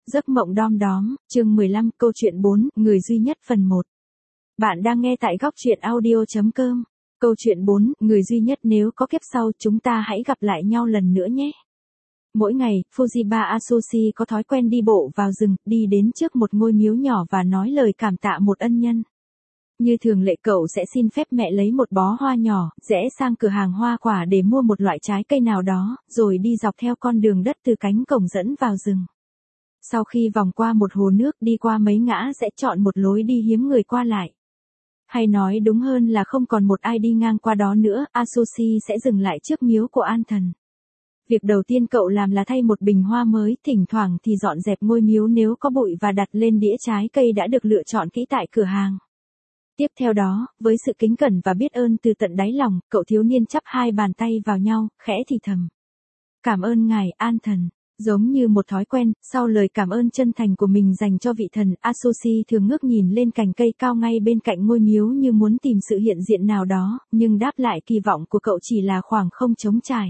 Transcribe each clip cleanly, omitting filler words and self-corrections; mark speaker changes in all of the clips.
Speaker 1: Giấc mộng đom đóm, chương 15, câu chuyện 4, người duy nhất phần 1. Bạn đang nghe tại góc truyện audio.com. Câu chuyện 4, người duy nhất, nếu có kiếp sau chúng ta hãy gặp lại nhau lần nữa nhé. Mỗi ngày, Fujiba Asoshi có thói quen đi bộ vào rừng, đi đến trước một ngôi miếu nhỏ và nói lời cảm tạ một ân nhân. Như thường lệ, cậu sẽ xin phép mẹ lấy một bó hoa nhỏ, rẽ sang cửa hàng hoa quả để mua một loại trái cây nào đó, rồi đi dọc theo con đường đất từ cánh cổng dẫn vào rừng. Sau khi vòng qua một hồ nước, đi qua mấy ngã sẽ chọn một lối đi hiếm người qua lại. Hay nói đúng hơn là không còn một ai đi ngang qua đó nữa, Asoshi sẽ dừng lại trước miếu của An Thần. Việc đầu tiên cậu làm là thay một bình hoa mới, thỉnh thoảng thì dọn dẹp ngôi miếu nếu có bụi và đặt lên đĩa trái cây đã được lựa chọn kỹ tại cửa hàng. Tiếp theo đó, với sự kính cẩn và biết ơn từ tận đáy lòng, cậu thiếu niên chắp hai bàn tay vào nhau, khẽ thì thầm. Cảm ơn ngài, An Thần. Giống như một thói quen, sau lời cảm ơn chân thành của mình dành cho vị thần, Asoshi thường ngước nhìn lên cành cây cao ngay bên cạnh ngôi miếu như muốn tìm sự hiện diện nào đó, nhưng đáp lại kỳ vọng của cậu chỉ là khoảng không trống trải.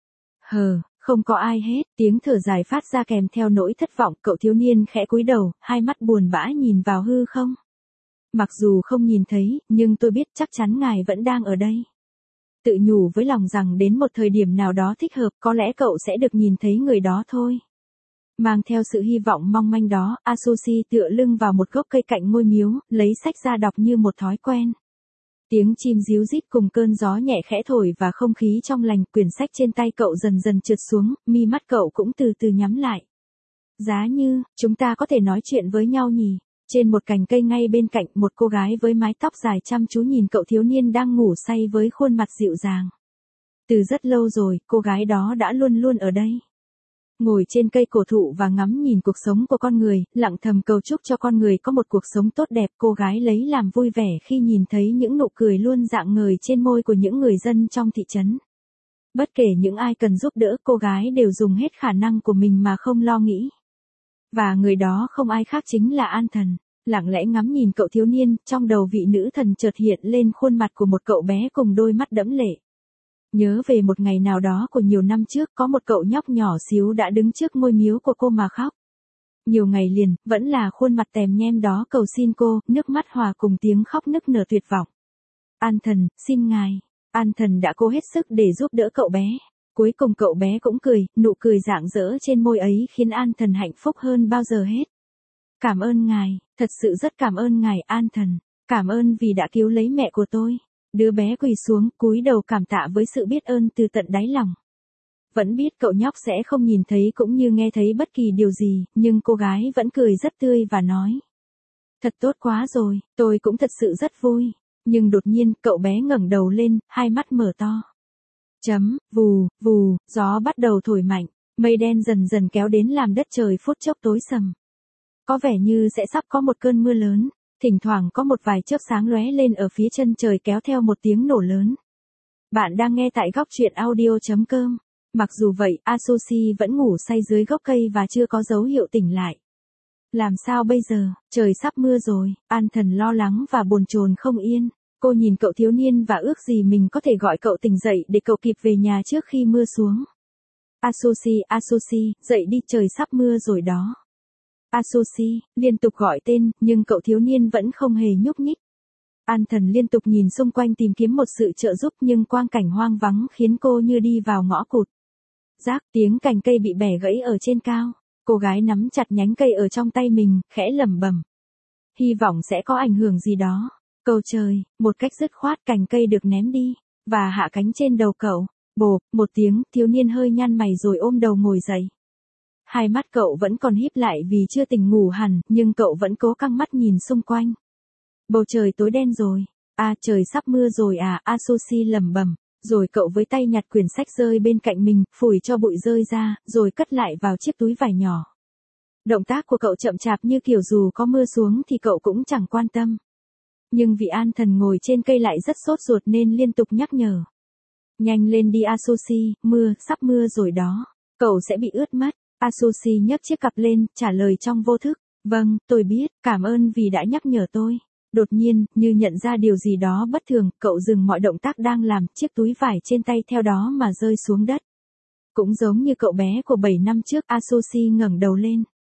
Speaker 1: Không có ai hết, tiếng thở dài phát ra kèm theo nỗi thất vọng, cậu thiếu niên khẽ cúi đầu, hai mắt buồn bã nhìn vào hư không. Mặc dù không nhìn thấy, nhưng tôi biết chắc chắn ngài vẫn đang ở đây. Tự nhủ với lòng rằng đến một thời điểm nào đó thích hợp, có lẽ cậu sẽ được nhìn thấy người đó thôi. Mang theo sự hy vọng mong manh đó, Asoshi tựa lưng vào một gốc cây cạnh ngôi miếu, lấy sách ra đọc như một thói quen. Tiếng chim ríu rít cùng cơn gió nhẹ khẽ thổi và không khí trong lành, quyển sách trên tay cậu dần dần trượt xuống, mi mắt cậu cũng từ từ nhắm lại. Giá như, chúng ta có thể nói chuyện với nhau nhỉ? Trên một cành cây ngay bên cạnh, một cô gái với mái tóc dài chăm chú nhìn cậu thiếu niên đang ngủ say với khuôn mặt dịu dàng. Từ rất lâu rồi, cô gái đó đã luôn luôn ở đây. Ngồi trên cây cổ thụ và ngắm nhìn cuộc sống của con người, lặng thầm cầu chúc cho con người có một cuộc sống tốt đẹp. Cô gái lấy làm vui vẻ khi nhìn thấy những nụ cười luôn rạng ngời trên môi của những người dân trong thị trấn. Bất kể những ai cần giúp đỡ, cô gái đều dùng hết khả năng của mình mà không lo nghĩ. Và người đó không ai khác chính là An Thần. Lặng lẽ ngắm nhìn cậu thiếu niên, trong đầu vị nữ thần chợt hiện lên khuôn mặt của một cậu bé cùng đôi mắt đẫm lệ. Nhớ về một ngày nào đó của nhiều năm trước, có một cậu nhóc nhỏ xíu đã đứng trước ngôi miếu của cô mà khóc. Nhiều ngày liền, vẫn là khuôn mặt tèm nhem đó cầu xin cô, nước mắt hòa cùng tiếng khóc nức nở tuyệt vọng. An Thần, xin ngài. An Thần đã cố hết sức để giúp đỡ cậu bé. Cuối cùng cậu bé cũng cười, nụ cười rạng rỡ trên môi ấy khiến An Thần hạnh phúc hơn bao giờ hết. Cảm ơn ngài, thật sự rất cảm ơn ngài, An Thần. Cảm ơn vì đã cứu lấy mẹ của tôi. Đứa bé quỳ xuống, cúi đầu cảm tạ với sự biết ơn từ tận đáy lòng. Vẫn biết cậu nhóc sẽ không nhìn thấy cũng như nghe thấy bất kỳ điều gì, nhưng cô gái vẫn cười rất tươi và nói. Thật tốt quá rồi, tôi cũng thật sự rất vui. Nhưng đột nhiên, cậu bé ngẩng đầu lên, hai mắt mở to. Vù, vù, gió bắt đầu thổi mạnh, mây đen dần dần kéo đến làm đất trời phút chốc tối sầm. Có vẻ như sẽ sắp có một cơn mưa lớn, thỉnh thoảng có một vài chớp sáng lóe lên ở phía chân trời kéo theo một tiếng nổ lớn. Bạn đang nghe tại góc truyện audio.com. Mặc dù vậy, Asoshi vẫn ngủ say dưới gốc cây và chưa có dấu hiệu tỉnh lại. Làm sao bây giờ, trời sắp mưa rồi, An Thần lo lắng và bồn chồn không yên. Cô nhìn cậu thiếu niên và ước gì mình có thể gọi cậu tỉnh dậy để cậu kịp về nhà trước khi mưa xuống. Asoshi, dậy đi, trời sắp mưa rồi đó. Asoshi, liên tục gọi tên, nhưng cậu thiếu niên vẫn không hề nhúc nhích. An Thần liên tục nhìn xung quanh tìm kiếm một sự trợ giúp nhưng quang cảnh hoang vắng khiến cô như đi vào ngõ cụt. Rác, tiếng cành cây bị bẻ gãy ở trên cao. Cô gái nắm chặt nhánh cây ở trong tay mình, khẽ lẩm bẩm. Hy vọng sẽ có ảnh hưởng gì đó. Cầu trời, một cách dứt khoát cành cây được ném đi, và hạ cánh trên đầu cậu. Bộp, một tiếng, thiếu niên hơi nhăn mày rồi ôm đầu ngồi dậy. Hai mắt cậu vẫn còn híp lại vì chưa tỉnh ngủ hẳn, nhưng cậu vẫn cố căng mắt nhìn xung quanh. Bầu trời tối đen rồi. Trời sắp mưa rồi à, Asoshi lẩm bẩm. Rồi cậu với tay nhặt quyển sách rơi bên cạnh mình, phủi cho bụi rơi ra, rồi cất lại vào chiếc túi vải nhỏ. Động tác của cậu chậm chạp như kiểu dù có mưa xuống thì cậu cũng chẳng quan tâm. Nhưng vị An Thần ngồi trên cây lại rất sốt ruột nên liên tục nhắc nhở. Nhanh lên đi Asoshi, sắp mưa rồi đó. Cậu sẽ bị ướt mất. Asoshi nhấc chiếc cặp lên, trả lời trong vô thức. Vâng, tôi biết, cảm ơn vì đã nhắc nhở tôi. Đột nhiên, như nhận ra điều gì đó bất thường, cậu dừng mọi động tác đang làm, chiếc túi vải trên tay theo đó mà rơi xuống đất. Cũng giống như cậu bé của 7 năm trước, Asoshi ngẩng đầu lên.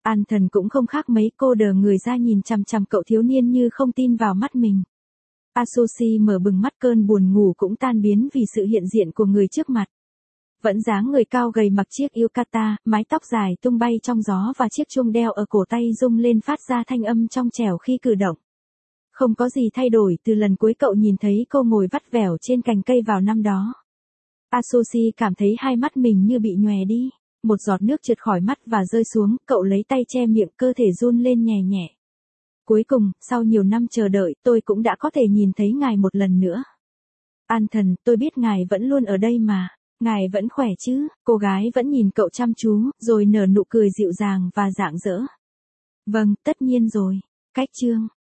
Speaker 1: An Thần cũng không khác mấy, cô đờ người ra nhìn chằm chằm cậu thiếu niên như không tin vào mắt mình. Asushi mở bừng mắt, cơn buồn ngủ cũng tan biến vì sự hiện diện của người trước mặt. Vẫn dáng người cao gầy mặc chiếc yukata, mái tóc dài tung bay trong gió và chiếc chuông đeo ở cổ tay rung lên phát ra thanh âm trong trẻo khi cử động. Không có gì thay đổi từ lần cuối cậu nhìn thấy cô ngồi vắt vẻo trên cành cây vào năm đó. Asushi cảm thấy hai mắt mình như bị nhòe đi. Một giọt nước trượt khỏi mắt và rơi xuống, cậu lấy tay che miệng, cơ thể run lên nhẹ nhẹ. Cuối cùng, sau nhiều năm chờ đợi, tôi cũng đã có thể nhìn thấy ngài một lần nữa. An Thần, tôi biết ngài vẫn luôn ở đây mà. Ngài vẫn khỏe chứ? Cô gái vẫn nhìn cậu chăm chú, rồi nở nụ cười dịu dàng và rạng rỡ. Vâng, tất nhiên rồi. Cách chương